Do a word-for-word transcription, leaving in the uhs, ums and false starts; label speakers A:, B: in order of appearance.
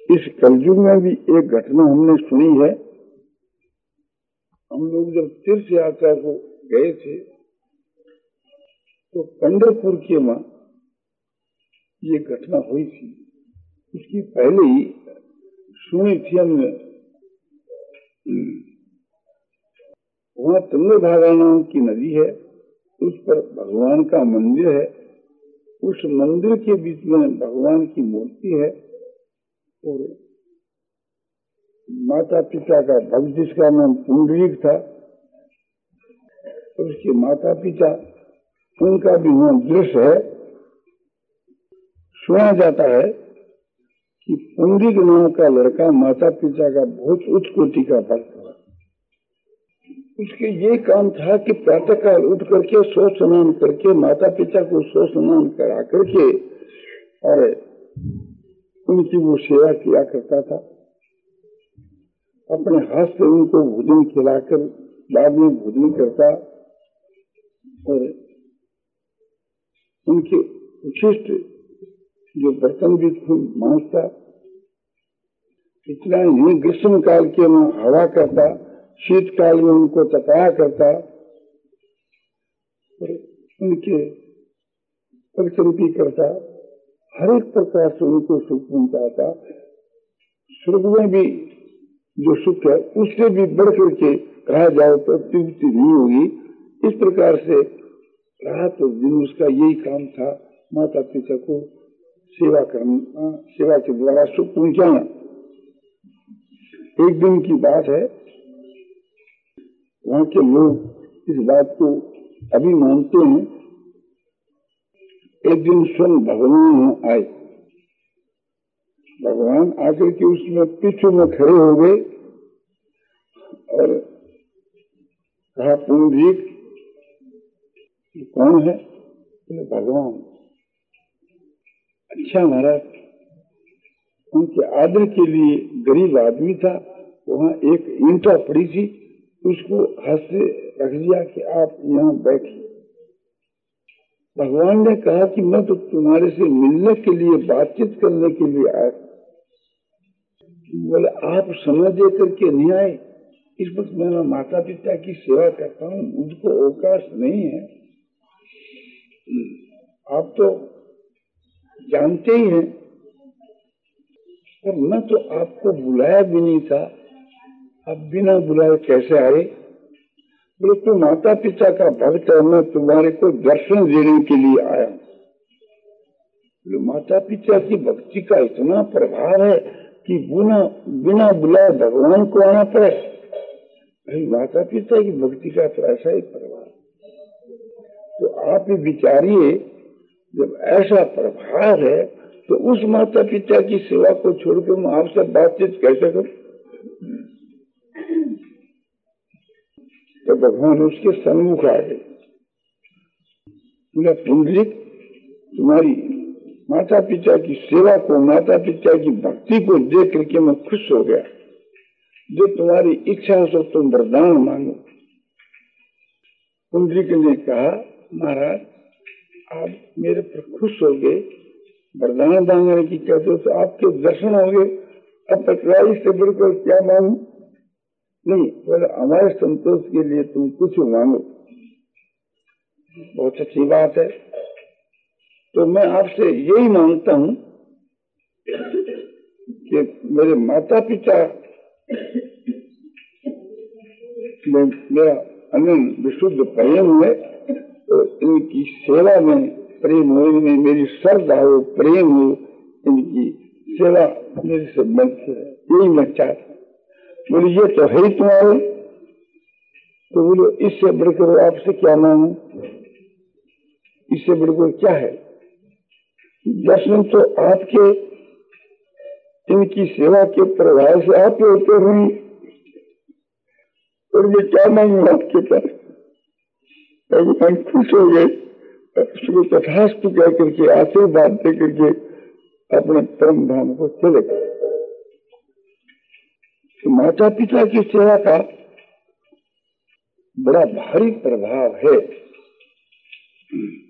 A: इस कलयुग में भी एक घटना हमने सुनी है। हम लोग जब तीर्थ यात्रा को गए थे तो पंढरपुर के वहां ये घटना हुई थी। उसकी पहले ही सुनी थी हमने। वहां तुंगभद्रा नाम की नदी है, उस पर भगवान का मंदिर है। उस मंदिर के बीच में भगवान की मूर्ति है और माता पिता का भक्त जिसका नाम पुंडरीक था और उसके माता पिता, उनका भी वहां दृश्य है। सुना जाता है कि पुंडरीक नाम का लड़का माता पिता का बहुत उच्च कोटि का भक्त था। उसके ये काम था कि प्रातःकाल उठ करके सो स्नान करके माता पिता को सो स्नान करा करके और उनकी वो सेवा किया करता था। अपने हाथ से उनको भोजन खिलाकर बाद में भोजन करता और उनके उचिष्ट जो बर्तन भी खूब मांजता। इतना ही ग्रीष्म काल के में हवा करता, शीतकाल में उनको तपाया करता और उनके परिचंपी करता। हर एक प्रकार से उनको सुख पहुंचाता। स्वर्ग में भी जो सुख है उससे भी बढ़ करके कहा जाए तो तृप्ति नहीं होगी। इस प्रकार से रात और दिन उसका यही काम था, माता पिता को सेवा करना, सेवा के द्वारा सुख पहुंचाना। एक दिन की बात है, वहां के लोग इस बात को अभी मानते हैं। एक दिन स्वयं भगवान आए। भगवान आकर के उसमें पीछे में खड़े हो गए और कहा, पुंडरीक कौन है? भगवान। अच्छा महाराज, उनके आदर के लिए गरीब आदमी था, वहां एक ईंटा पड़ी थी, उसको हाथ से रख दिया कि आप यहाँ बैठिए। भगवान ने कहा कि मैं तो तुम्हारे से मिलने के लिए, बातचीत करने के लिए आया। बोले आप समय दे करके नहीं आए? इस वक्त मैं माता पिता की सेवा करता हूँ, मुझको अवकाश नहीं है। आप तो जानते ही हैं, पर मैं तो आपको बुलाया भी नहीं था, आप बिना बुलाए कैसे आए? बोले तो माता पिता का भक्त है, मैं तुम्हारे को दर्शन देने के लिए आया। बोले माता पिता की भक्ति का इतना प्रभाव है कि बिना बिना बुलाए भगवान को आना पड़े। माता पिता की भक्ति का तो ऐसा ही प्रभाव। तो आप ही विचारिए, जब ऐसा प्रभाव है तो उस माता पिता की सेवा को छोड़कर मैं आपसे बातचीत कैसे करूं? तो भगवान उसके सन्मुख आ गए। बोला पुंडरीक, तुम्हारी माता पिता की सेवा को, माता पिता की भक्ति को देख करके मैं खुश हो गया। जो तुम्हारी इच्छा हो तो तुम वरदान मांगो। पुंडरीक ने कहा, महाराज आप मेरे पर खुश हो गए, वरदान मांगने की कहते हो तो आपके दर्शन हो गए, अब पटवारी से बढ़कर क्या मांगू? नहीं, बोले हमारे संतोष के लिए तुम कुछ मांगो। बहुत अच्छी बात है, तो मैं आपसे यही मांगता हूं कि मेरे माता पिता में मेरा अनंत विशुद्ध प्रेम है, तो इनकी सेवा में प्रेम हो, इनमें मेरी श्रद्धा हो, प्रेम हो, इनकी सेवा मेरे से बनती है, यही मैं चाहता हूँ। बोले ये तो है ही तुम्हारे, तो बोलो इससे बढ़कर आपसे क्या मांगू? इससे बढ़कर क्या है? दर्शन तो आपके, इनकी सेवा के प्रभाव से आप होते हुए, और ये क्या मांगू आपके पास? भगवान खुश हो गए, उसको तथास्तु कह करके आशीर्वाद दे करके अपने परम धाम को चले गए। तो माता पिता की सेवा का बड़ा भारी प्रभाव है।